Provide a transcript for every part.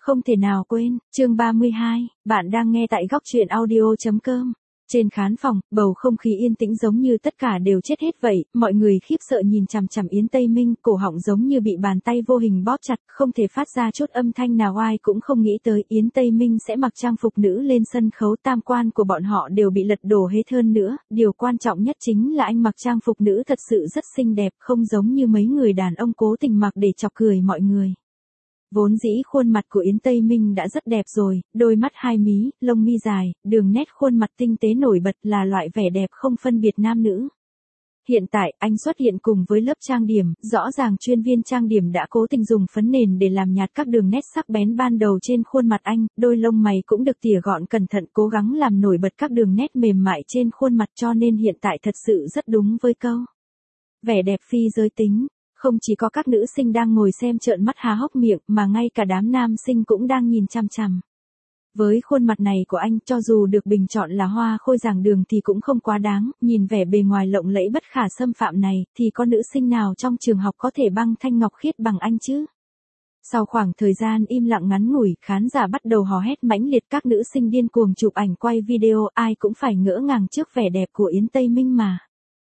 Không thể nào quên, chương 32, bạn đang nghe tại góc truyện audio.com. Trên khán phòng, bầu không khí yên tĩnh giống như tất cả đều chết hết vậy, mọi người khiếp sợ nhìn chằm chằm Yến Tây Minh, cổ họng giống như bị bàn tay vô hình bóp chặt, không thể phát ra chút âm thanh nào, ai cũng không nghĩ tới Yến Tây Minh sẽ mặc trang phục nữ lên sân khấu, tam quan của bọn họ đều bị lật đổ hết hơn nữa, điều quan trọng nhất chính là anh mặc trang phục nữ thật sự rất xinh đẹp, không giống như mấy người đàn ông cố tình mặc để chọc cười mọi người. Vốn dĩ khuôn mặt của Yến Tây Minh đã rất đẹp rồi, đôi mắt hai mí, lông mi dài, đường nét khuôn mặt tinh tế nổi bật là loại vẻ đẹp không phân biệt nam nữ. Hiện tại, anh xuất hiện cùng với lớp trang điểm, rõ ràng chuyên viên trang điểm đã cố tình dùng phấn nền để làm nhạt các đường nét sắc bén ban đầu trên khuôn mặt anh, đôi lông mày cũng được tỉa gọn cẩn thận, cố gắng làm nổi bật các đường nét mềm mại trên khuôn mặt, cho nên hiện tại thật sự rất đúng với câu vẻ đẹp phi giới tính. Không chỉ có các nữ sinh đang ngồi xem trợn mắt há hốc miệng, mà ngay cả đám nam sinh cũng đang nhìn chằm chằm. Với khuôn mặt này của anh, cho dù được bình chọn là hoa khôi giảng đường thì cũng không quá đáng, nhìn vẻ bề ngoài lộng lẫy bất khả xâm phạm này, thì có nữ sinh nào trong trường học có thể băng thanh ngọc khiết bằng anh chứ? Sau khoảng thời gian im lặng ngắn ngủi, khán giả bắt đầu hò hét mãnh liệt, các nữ sinh điên cuồng chụp ảnh quay video, ai cũng phải ngỡ ngàng trước vẻ đẹp của Yến Tây Minh mà.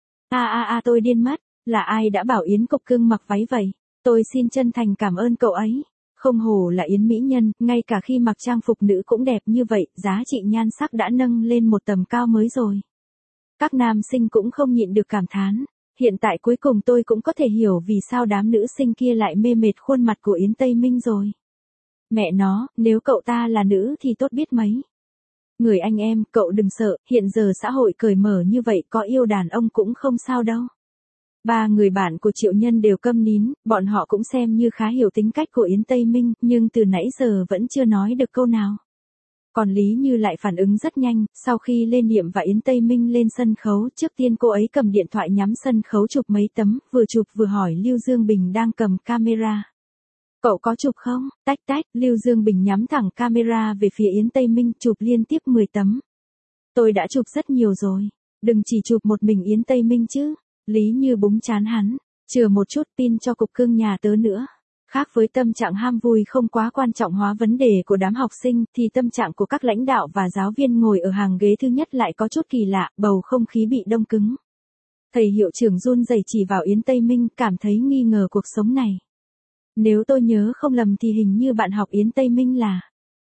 Tôi điên mất. Là ai đã bảo Yến Cục Cưng mặc váy vậy? Tôi xin chân thành cảm ơn cậu ấy. Không hổ là Yến mỹ nhân, ngay cả khi mặc trang phục nữ cũng đẹp như vậy, giá trị nhan sắc đã nâng lên một tầm cao mới rồi. Các nam sinh cũng không nhịn được cảm thán. Hiện tại cuối cùng tôi cũng có thể hiểu vì sao đám nữ sinh kia lại mê mệt khuôn mặt của Yến Tây Minh rồi. Mẹ nó, nếu cậu ta là nữ thì tốt biết mấy. Người anh em, cậu đừng sợ, hiện giờ xã hội cởi mở như vậy, có yêu đàn ông cũng không sao đâu. Ba người bạn của Triệu Nhân đều câm nín, bọn họ cũng xem như khá hiểu tính cách của Yến Tây Minh, nhưng từ nãy giờ vẫn chưa nói được câu nào. Còn Lý Như lại phản ứng rất nhanh, sau khi lên Niệm và Yến Tây Minh lên sân khấu, trước tiên cô ấy cầm điện thoại nhắm sân khấu chụp mấy tấm, vừa chụp vừa hỏi Lưu Dương Bình đang cầm camera. Cậu có chụp không? Tách tách, Lưu Dương Bình nhắm thẳng camera về phía Yến Tây Minh, chụp liên tiếp 10 tấm. Tôi đã chụp rất nhiều rồi, đừng chỉ chụp một mình Yến Tây Minh chứ. Lý Như búng chán hắn, chừa một chút pin cho Cục Cưng nhà tớ nữa. Khác với tâm trạng ham vui không quá quan trọng hóa vấn đề của đám học sinh, thì tâm trạng của các lãnh đạo và giáo viên ngồi ở hàng ghế thứ nhất lại có chút kỳ lạ, bầu không khí bị đông cứng. Thầy hiệu trưởng run rẩy chỉ vào Yến Tây Minh, cảm thấy nghi ngờ cuộc sống này. Nếu tôi nhớ không lầm thì hình như bạn học Yến Tây Minh là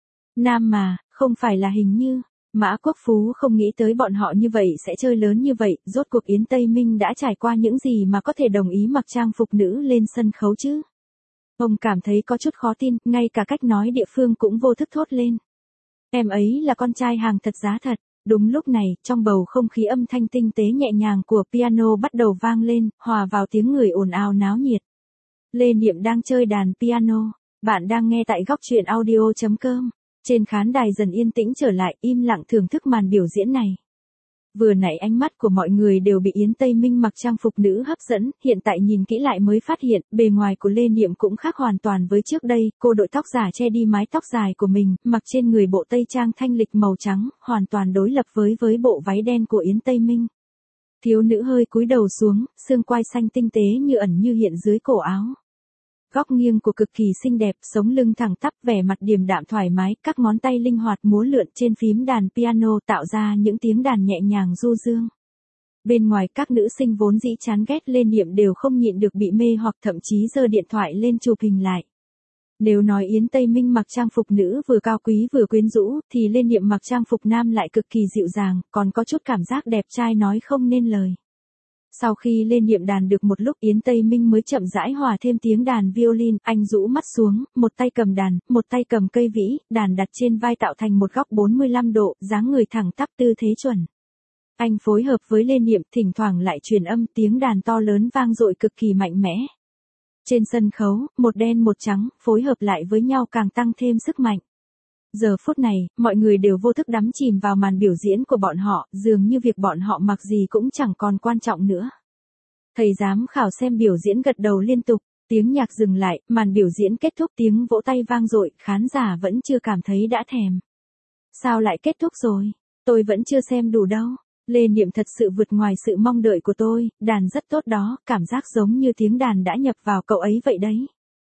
nam mà, không phải là hình như. Mã Quốc Phú không nghĩ tới bọn họ như vậy sẽ chơi lớn như vậy, rốt cuộc Yến Tây Minh đã trải qua những gì mà có thể đồng ý mặc trang phục nữ lên sân khấu chứ? Ông cảm thấy có chút khó tin, ngay cả cách nói địa phương cũng vô thức thốt lên. Em ấy là con trai hàng thật giá thật. Đúng lúc này, trong bầu không khí âm thanh tinh tế nhẹ nhàng của piano bắt đầu vang lên, hòa vào tiếng người ồn ào náo nhiệt. Lê Niệm đang chơi đàn piano. Bạn đang nghe tại góc truyện audio.com. Trên khán đài dần yên tĩnh trở lại, im lặng thưởng thức màn biểu diễn này. Vừa nãy ánh mắt của mọi người đều bị Yến Tây Minh mặc trang phục nữ hấp dẫn, hiện tại nhìn kỹ lại mới phát hiện, bề ngoài của Lê Niệm cũng khác hoàn toàn với trước đây, cô đội tóc giả che đi mái tóc dài của mình, mặc trên người bộ tây trang thanh lịch màu trắng, hoàn toàn đối lập với bộ váy đen của Yến Tây Minh. Thiếu nữ hơi cúi đầu xuống, xương quai xanh tinh tế như ẩn như hiện dưới cổ áo. Góc nghiêng của cực kỳ xinh đẹp, sống lưng thẳng tắp, vẻ mặt điềm đạm thoải mái, các ngón tay linh hoạt múa lượn trên phím đàn piano tạo ra những tiếng đàn nhẹ nhàng du dương. Bên ngoài các nữ sinh vốn dĩ chán ghét Lê Niệm đều không nhịn được bị mê hoặc thậm chí giơ điện thoại lên chụp hình lại. Nếu nói Yến Tây Minh mặc trang phục nữ vừa cao quý vừa quyến rũ, thì Lê Niệm mặc trang phục nam lại cực kỳ dịu dàng, còn có chút cảm giác đẹp trai nói không nên lời. Sau khi lên Niệm đàn được một lúc, Yến Tây Minh mới chậm rãi hòa thêm tiếng đàn violin, anh rũ mắt xuống, một tay cầm đàn, một tay cầm cây vĩ, đàn đặt trên vai tạo thành một góc 45 độ, dáng người thẳng tắp tư thế chuẩn. Anh phối hợp với Lê Niệm, thỉnh thoảng lại truyền âm, tiếng đàn to lớn vang dội cực kỳ mạnh mẽ. Trên sân khấu, một đen một trắng, phối hợp lại với nhau càng tăng thêm sức mạnh. Giờ phút này, mọi người đều vô thức đắm chìm vào màn biểu diễn của bọn họ, dường như việc bọn họ mặc gì cũng chẳng còn quan trọng nữa. Thầy giám khảo xem biểu diễn gật đầu liên tục, tiếng nhạc dừng lại, màn biểu diễn kết thúc, tiếng vỗ tay vang dội, khán giả vẫn chưa cảm thấy đã thèm. Sao lại kết thúc rồi? Tôi vẫn chưa xem đủ đâu. Lê Niệm thật sự vượt ngoài sự mong đợi của tôi, đàn rất tốt đó, cảm giác giống như tiếng đàn đã nhập vào cậu ấy vậy đấy.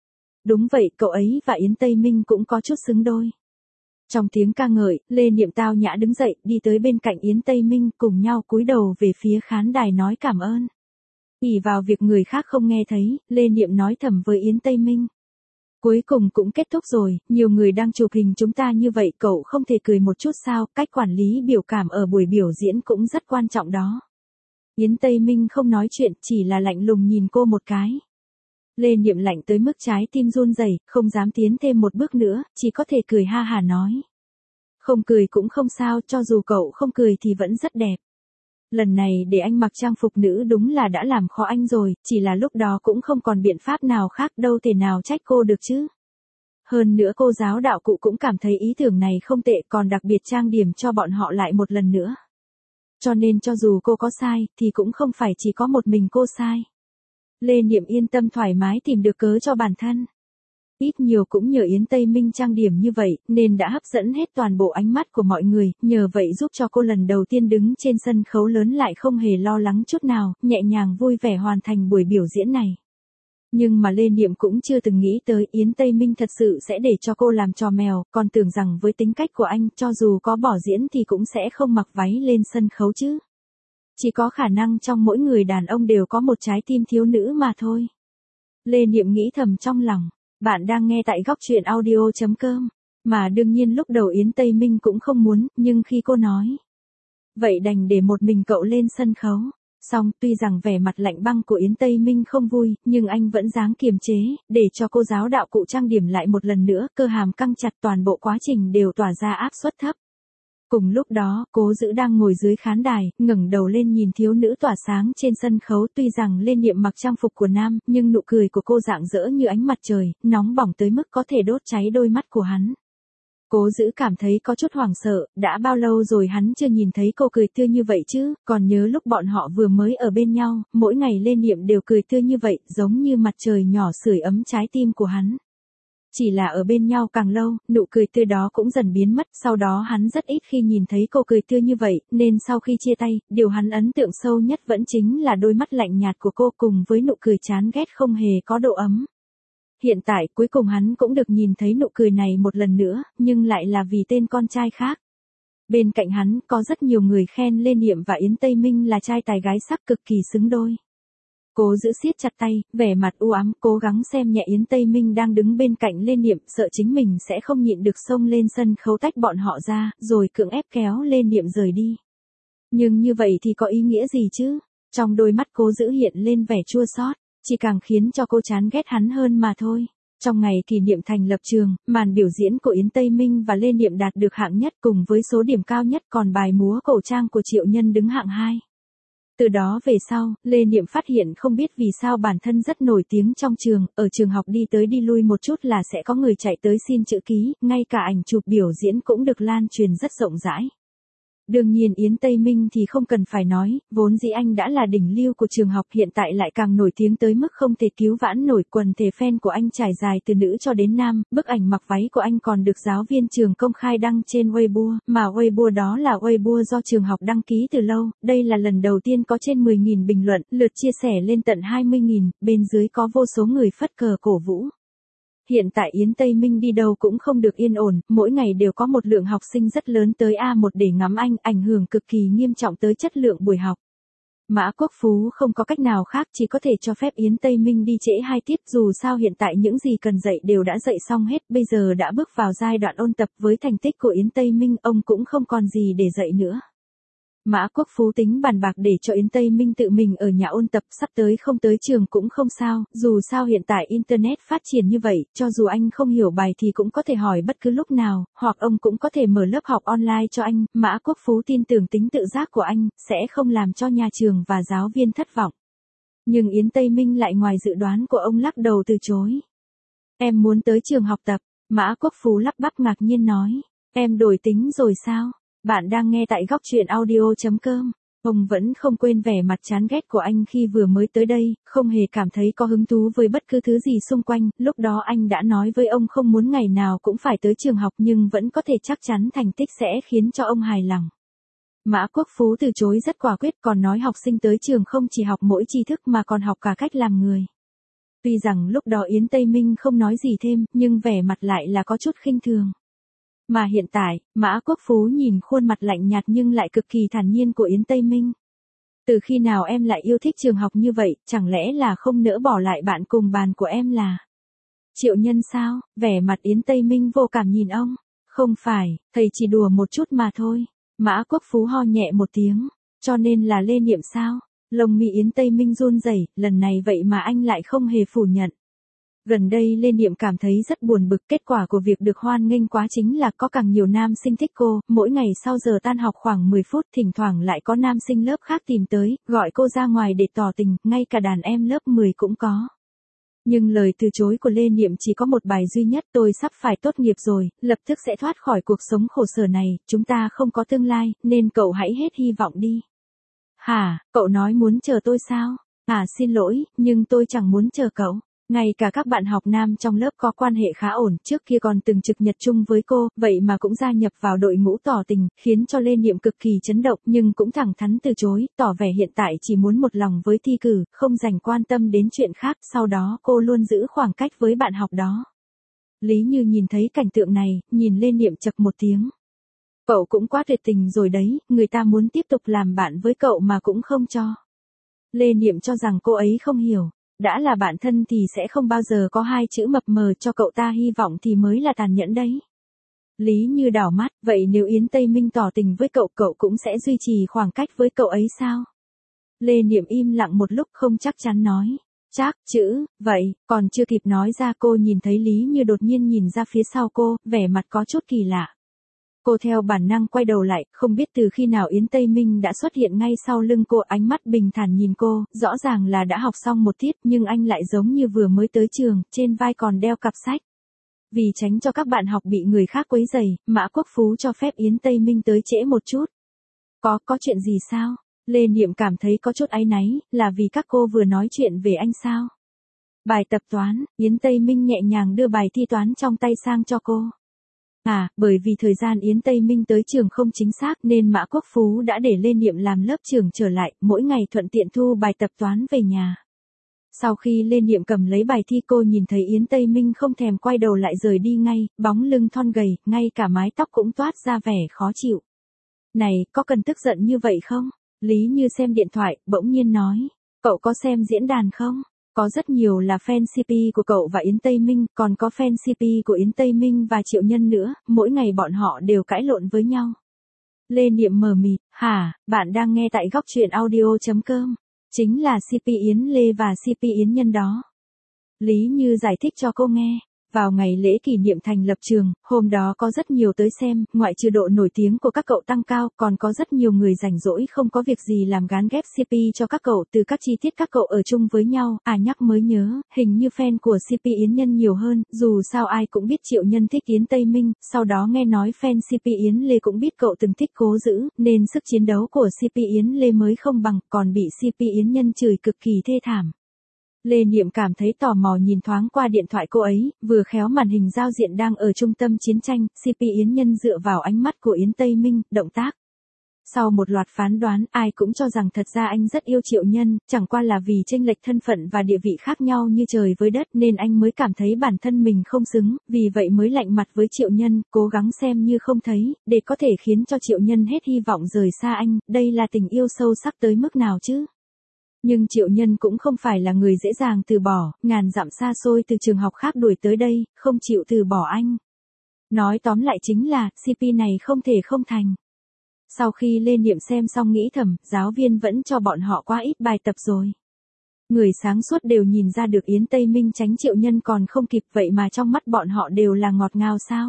Đúng vậy, cậu ấy và Yến Tây Minh cũng có chút xứng đôi. Trong tiếng ca ngợi, Lê Niệm tao nhã đứng dậy, đi tới bên cạnh Yến Tây Minh, cùng nhau cúi đầu về phía khán đài nói cảm ơn. Ỷ vào việc người khác không nghe thấy, Lê Niệm nói thầm với Yến Tây Minh. Cuối cùng cũng kết thúc rồi, nhiều người đang chụp hình chúng ta như vậy, cậu không thể cười một chút sao, cách quản lý biểu cảm ở buổi biểu diễn cũng rất quan trọng đó. Yến Tây Minh không nói chuyện, chỉ là lạnh lùng nhìn cô một cái. Lê Niệm lạnh tới mức trái tim run rẩy, không dám tiến thêm một bước nữa, chỉ có thể cười ha hả nói. Không cười cũng không sao, cho dù cậu không cười thì vẫn rất đẹp. Lần này để anh mặc trang phục nữ đúng là đã làm khó anh rồi, chỉ là lúc đó cũng không còn biện pháp nào khác, đâu thể nào trách cô được chứ. Hơn nữa cô giáo đạo cụ cũng cảm thấy ý tưởng này không tệ, còn đặc biệt trang điểm cho bọn họ lại một lần nữa. Cho nên cho dù cô có sai, thì cũng không phải chỉ có một mình cô sai. Lê Niệm yên tâm thoải mái tìm được cớ cho bản thân. Ít nhiều cũng nhờ Yến Tây Minh trang điểm như vậy, nên đã hấp dẫn hết toàn bộ ánh mắt của mọi người, nhờ vậy giúp cho cô lần đầu tiên đứng trên sân khấu lớn lại không hề lo lắng chút nào, nhẹ nhàng vui vẻ hoàn thành buổi biểu diễn này. Nhưng mà Lê Niệm cũng chưa từng nghĩ tới Yến Tây Minh thật sự sẽ để cho cô làm trò mèo, còn tưởng rằng với tính cách của anh, cho dù có bỏ diễn thì cũng sẽ không mặc váy lên sân khấu chứ. Chỉ có khả năng trong mỗi người đàn ông đều có một trái tim thiếu nữ mà thôi. Lê Niệm nghĩ thầm trong lòng. Bạn đang nghe tại góc truyện audio.com. Mà đương nhiên lúc đầu Yến Tây Minh cũng không muốn, nhưng khi cô nói. Vậy đành để một mình cậu lên sân khấu. Xong, tuy rằng vẻ mặt lạnh băng của Yến Tây Minh không vui, nhưng anh vẫn dáng kiềm chế, để cho cô giáo đạo cụ trang điểm lại một lần nữa, cơ hàm căng chặt, toàn bộ quá trình đều tỏa ra áp suất thấp. Cùng lúc đó, Cố Dữ đang ngồi dưới khán đài, ngẩng đầu lên nhìn thiếu nữ tỏa sáng trên sân khấu, tuy rằng Lê Niệm mặc trang phục của nam, nhưng nụ cười của cô rạng rỡ như ánh mặt trời, nóng bỏng tới mức có thể đốt cháy đôi mắt của hắn. Cố Dữ cảm thấy có chút hoảng sợ, đã bao lâu rồi hắn chưa nhìn thấy cô cười tươi như vậy chứ, còn nhớ lúc bọn họ vừa mới ở bên nhau, mỗi ngày Lê Niệm đều cười tươi như vậy, giống như mặt trời nhỏ sưởi ấm trái tim của hắn. Chỉ là ở bên nhau càng lâu, nụ cười tươi đó cũng dần biến mất, sau đó hắn rất ít khi nhìn thấy cô cười tươi như vậy, nên sau khi chia tay, điều hắn ấn tượng sâu nhất vẫn chính là đôi mắt lạnh nhạt của cô cùng với nụ cười chán ghét không hề có độ ấm. Hiện tại cuối cùng hắn cũng được nhìn thấy nụ cười này một lần nữa, nhưng lại là vì tên con trai khác. Bên cạnh hắn có rất nhiều người khen Lê Niệm và Yến Tây Minh là trai tài gái sắc cực kỳ xứng đôi. Cố Dữ siết chặt tay, vẻ mặt u ám, cố gắng xem nhẹ Yến Tây Minh đang đứng bên cạnh Lê Niệm, sợ chính mình sẽ không nhịn được xông lên sân khấu tách bọn họ ra, rồi cưỡng ép kéo Lê Niệm rời đi. Nhưng như vậy thì có ý nghĩa gì chứ? Trong đôi mắt Cố Dữ hiện lên vẻ chua xót, chỉ càng khiến cho cô chán ghét hắn hơn mà thôi. Trong ngày kỷ niệm thành lập trường, màn biểu diễn của Yến Tây Minh và Lê Niệm đạt được hạng nhất cùng với số điểm cao nhất, còn bài múa cổ trang của Triệu Nhân đứng hạng 2. Từ đó về sau, Lê Niệm phát hiện không biết vì sao bản thân rất nổi tiếng trong trường, ở trường học đi tới đi lui một chút là sẽ có người chạy tới xin chữ ký, ngay cả ảnh chụp biểu diễn cũng được lan truyền rất rộng rãi. Đương nhiên Yến Tây Minh thì không cần phải nói, vốn dĩ anh đã là đỉnh lưu của trường học, hiện tại lại càng nổi tiếng tới mức không thể cứu vãn nổi, quần thể fan của anh trải dài từ nữ cho đến nam, bức ảnh mặc váy của anh còn được giáo viên trường công khai đăng trên Weibo, mà Weibo đó là Weibo do trường học đăng ký từ lâu, đây là lần đầu tiên có trên 10.000 bình luận, lượt chia sẻ lên tận 20.000, bên dưới có vô số người phất cờ cổ vũ. Hiện tại Yến Tây Minh đi đâu cũng không được yên ổn, mỗi ngày đều có một lượng học sinh rất lớn tới A1 để ngắm anh, ảnh hưởng cực kỳ nghiêm trọng tới chất lượng buổi học. Mã Quốc Phú không có cách nào khác, chỉ có thể cho phép Yến Tây Minh đi trễ 2 tiết, dù sao hiện tại những gì cần dạy đều đã dạy xong hết, bây giờ đã bước vào giai đoạn ôn tập, với thành tích của Yến Tây Minh, ông cũng không còn gì để dạy nữa. Mã Quốc Phú tính bàn bạc để cho Yến Tây Minh tự mình ở nhà ôn tập, sắp tới không tới trường cũng không sao, dù sao hiện tại Internet phát triển như vậy, cho dù anh không hiểu bài thì cũng có thể hỏi bất cứ lúc nào, hoặc ông cũng có thể mở lớp học online cho anh. Mã Quốc Phú tin tưởng tính tự giác của anh, sẽ không làm cho nhà trường và giáo viên thất vọng. Nhưng Yến Tây Minh lại ngoài dự đoán của ông, lắc đầu từ chối. Em muốn tới trường học tập, Mã Quốc Phú lắp bắp ngạc nhiên nói. Em đổi tính rồi sao? Bạn đang nghe tại góc truyện audio.com. Ông vẫn không quên vẻ mặt chán ghét của anh khi vừa mới tới đây, không hề cảm thấy có hứng thú với bất cứ thứ gì xung quanh, lúc đó anh đã nói với ông không muốn ngày nào cũng phải tới trường học, nhưng vẫn có thể chắc chắn thành tích sẽ khiến cho ông hài lòng. Mã Quốc Phú từ chối rất quả quyết, còn nói học sinh tới trường không chỉ học mỗi tri thức mà còn học cả cách làm người. Tuy rằng lúc đó Yến Tây Minh không nói gì thêm, nhưng vẻ mặt lại là có chút khinh thường. Mà hiện tại, Mã Quốc Phú nhìn khuôn mặt lạnh nhạt nhưng lại cực kỳ thản nhiên của Yến Tây Minh. Từ khi nào em lại yêu thích trường học như vậy, chẳng lẽ là không nỡ bỏ lại bạn cùng bàn của em là Triệu Nhân sao? Vẻ mặt Yến Tây Minh vô cảm nhìn ông. Không phải, thầy chỉ đùa một chút mà thôi. Mã Quốc Phú ho nhẹ một tiếng. Cho nên là Lê Niệm sao? Lông mi Yến Tây Minh run rẩy, lần này vậy mà anh lại không hề phủ nhận. Gần đây Lê Niệm cảm thấy rất buồn bực, kết quả của việc được hoan nghênh quá chính là có càng nhiều nam sinh thích cô, mỗi ngày sau giờ tan học khoảng 10 phút thỉnh thoảng lại có nam sinh lớp khác tìm tới, gọi cô ra ngoài để tỏ tình, ngay cả đàn em lớp 10 cũng có. Nhưng lời từ chối của Lê Niệm chỉ có một bài duy nhất: tôi sắp phải tốt nghiệp rồi, lập tức sẽ thoát khỏi cuộc sống khổ sở này, chúng ta không có tương lai, nên cậu hãy hết hy vọng đi. Hả, cậu nói muốn chờ tôi sao? À xin lỗi, nhưng tôi chẳng muốn chờ cậu. Ngay cả các bạn học nam trong lớp có quan hệ khá ổn, trước kia còn từng trực nhật chung với cô, vậy mà cũng gia nhập vào đội ngũ tỏ tình, khiến cho Lê Niệm cực kỳ chấn động, nhưng cũng thẳng thắn từ chối, tỏ vẻ hiện tại chỉ muốn một lòng với thi cử, không dành quan tâm đến chuyện khác, sau đó cô luôn giữ khoảng cách với bạn học đó. Lý Như nhìn thấy cảnh tượng này, nhìn Lê Niệm chậc một tiếng. Cậu cũng quá tuyệt tình rồi đấy, người ta muốn tiếp tục làm bạn với cậu mà cũng không cho. Lê Niệm cho rằng cô ấy không hiểu. Đã là bạn thân thì sẽ không bao giờ có hai chữ mập mờ cho cậu ta hy vọng thì mới là tàn nhẫn đấy. Lý Như đảo mắt, vậy nếu Yến Tây Minh tỏ tình với cậu, cậu cũng sẽ duy trì khoảng cách với cậu ấy sao? Lê Niệm im lặng một lúc không chắc chắn nói. Chắc chữ, vậy, còn chưa kịp nói ra cô nhìn thấy Lý Như đột nhiên nhìn ra phía sau cô, vẻ mặt có chút kỳ lạ. Cô theo bản năng quay đầu lại, không biết từ khi nào Yến Tây Minh đã xuất hiện ngay sau lưng cô, ánh mắt bình thản nhìn cô, rõ ràng là đã học xong một tiết nhưng anh lại giống như vừa mới tới trường, trên vai còn đeo cặp sách. Vì tránh cho các bạn học bị người khác quấy rầy, Mã Quốc Phú cho phép Yến Tây Minh tới trễ một chút. Có chuyện gì sao? Lê Niệm cảm thấy có chút áy náy, là vì các cô vừa nói chuyện về anh sao? Bài tập toán, Yến Tây Minh nhẹ nhàng đưa bài thi toán trong tay sang cho cô. À, bởi vì thời gian Yến Tây Minh tới trường không chính xác nên Mã Quốc Phú đã để Lê Niệm làm lớp trưởng trở lại, mỗi ngày thuận tiện thu bài tập toán về nhà. Sau khi Lê Niệm cầm lấy bài thi, cô nhìn thấy Yến Tây Minh không thèm quay đầu lại rời đi ngay, bóng lưng thon gầy, ngay cả mái tóc cũng toát ra vẻ khó chịu. Này, có cần tức giận như vậy không? Lý Như xem điện thoại, bỗng nhiên nói, cậu có xem diễn đàn không? Có rất nhiều là fan CP của cậu và Yến Tây Minh, còn có fan CP của Yến Tây Minh và Triệu Nhân nữa, mỗi ngày bọn họ đều cãi lộn với nhau. Lê Niệm mờ mịt, hả, bạn đang nghe tại góc truyện audio.com, chính là CP Yến Lê và CP Yến Nhân đó. Lý Như giải thích cho cô nghe. Vào ngày lễ kỷ niệm thành lập trường, hôm đó có rất nhiều tới xem, ngoại trừ độ nổi tiếng của các cậu tăng cao, còn có rất nhiều người rảnh rỗi không có việc gì làm gán ghép CP cho các cậu, từ các chi tiết các cậu ở chung với nhau, nhắc mới nhớ, hình như fan của CP Yến Nhân nhiều hơn, dù sao ai cũng biết Triệu Nhân thích Yến Tây Minh, sau đó nghe nói fan CP Yến Lê cũng biết cậu từng thích Cố Dữ, nên sức chiến đấu của CP Yến Lê mới không bằng, còn bị CP Yến Nhân chửi cực kỳ thê thảm. Lê Niệm cảm thấy tò mò nhìn thoáng qua điện thoại cô ấy, vừa khéo màn hình giao diện đang ở trung tâm chiến tranh, CP Yến Nhân dựa vào ánh mắt của Yến Tây Minh, động tác. Sau một loạt phán đoán, ai cũng cho rằng thật ra anh rất yêu Triệu Nhân, chẳng qua là vì chênh lệch thân phận và địa vị khác nhau như trời với đất nên anh mới cảm thấy bản thân mình không xứng, vì vậy mới lạnh mặt với Triệu Nhân, cố gắng xem như không thấy, để có thể khiến cho Triệu Nhân hết hy vọng rời xa anh, đây là tình yêu sâu sắc tới mức nào chứ? Nhưng Triệu Nhân cũng không phải là người dễ dàng từ bỏ, ngàn dặm xa xôi từ trường học khác đuổi tới đây, không chịu từ bỏ anh. Nói tóm lại chính là, CP này không thể không thành. Sau khi Lê Niệm xem xong nghĩ thầm, giáo viên vẫn cho bọn họ quá ít bài tập rồi. Người sáng suốt đều nhìn ra được Yến Tây Minh tránh Triệu Nhân còn không kịp, vậy mà trong mắt bọn họ đều là ngọt ngào sao?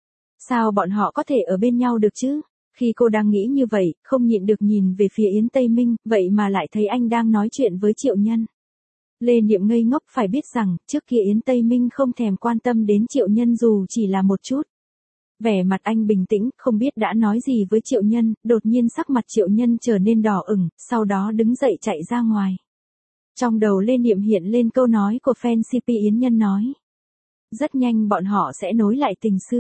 Sao bọn họ có thể ở bên nhau được chứ? Khi cô đang nghĩ như vậy, không nhịn được nhìn về phía Yến Tây Minh, vậy mà lại thấy anh đang nói chuyện với Triệu Nhân. Lê Niệm ngây ngốc, phải biết rằng, trước kia Yến Tây Minh không thèm quan tâm đến Triệu Nhân dù chỉ là một chút. Vẻ mặt anh bình tĩnh, không biết đã nói gì với Triệu Nhân, đột nhiên sắc mặt Triệu Nhân trở nên đỏ ửng, sau đó đứng dậy chạy ra ngoài. Trong đầu Lê Niệm hiện lên câu nói của fan CP Yến Nhân nói. Rất nhanh bọn họ sẽ nối lại tình xưa.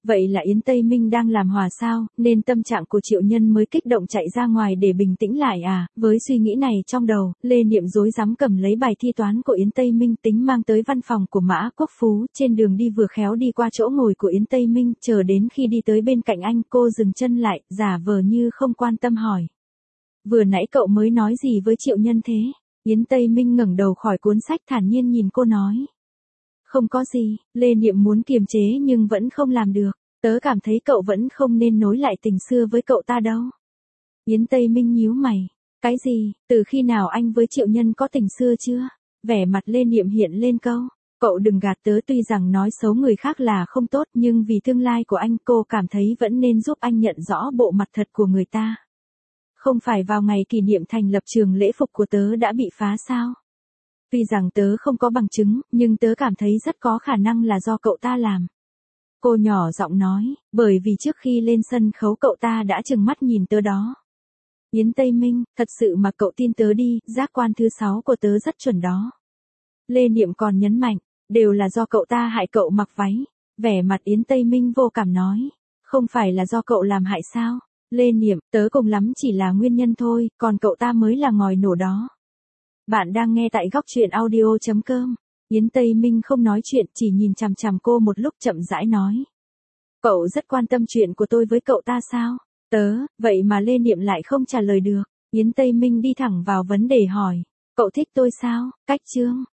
Vậy là Yến Tây Minh đang làm hòa sao, nên tâm trạng của Triệu Nhân mới kích động chạy ra ngoài để bình tĩnh lại à, với suy nghĩ này trong đầu, Lê Niệm rối rắm cầm lấy bài thi toán của Yến Tây Minh tính mang tới văn phòng của Mã Quốc Phú, trên đường đi vừa khéo đi qua chỗ ngồi của Yến Tây Minh, chờ đến khi đi tới bên cạnh anh cô dừng chân lại, giả vờ như không quan tâm hỏi. Vừa nãy cậu mới nói gì với Triệu Nhân thế? Yến Tây Minh ngẩng đầu khỏi cuốn sách thản nhiên nhìn cô nói. Không có gì, Lê Niệm muốn kiềm chế nhưng vẫn không làm được. Tớ cảm thấy cậu vẫn không nên nối lại tình xưa với cậu ta đâu. Yến Tây Minh nhíu mày. Cái gì, từ khi nào anh với Triệu Nhân có tình xưa chưa? Vẻ mặt Lê Niệm hiện lên câu. Cậu đừng gạt tớ, tuy rằng nói xấu người khác là không tốt nhưng vì tương lai của anh cô cảm thấy vẫn nên giúp anh nhận rõ bộ mặt thật của người ta. Không phải vào ngày kỷ niệm thành lập trường lễ phục của tớ đã bị phá sao? Tuy rằng tớ không có bằng chứng, nhưng tớ cảm thấy rất có khả năng là do cậu ta làm. Cô nhỏ giọng nói, bởi vì trước khi lên sân khấu cậu ta đã trừng mắt nhìn tớ đó. Yến Tây Minh, thật sự mà cậu tin tớ đi, giác quan thứ 6 của tớ rất chuẩn đó. Lê Niệm còn nhấn mạnh, đều là do cậu ta hại cậu mặc váy. Vẻ mặt Yến Tây Minh vô cảm nói, không phải là do cậu làm hại sao? Lê Niệm, tớ cùng lắm chỉ là nguyên nhân thôi, còn cậu ta mới là ngòi nổ đó. Bạn đang nghe tại góc truyện audio.com. Yến Tây Minh không nói chuyện, chỉ nhìn chằm chằm cô một lúc chậm rãi nói. Cậu rất quan tâm chuyện của tôi với cậu ta sao? Tớ, vậy mà Lê Niệm lại không trả lời được. Yến Tây Minh đi thẳng vào vấn đề hỏi. Cậu thích tôi sao? Cách chương.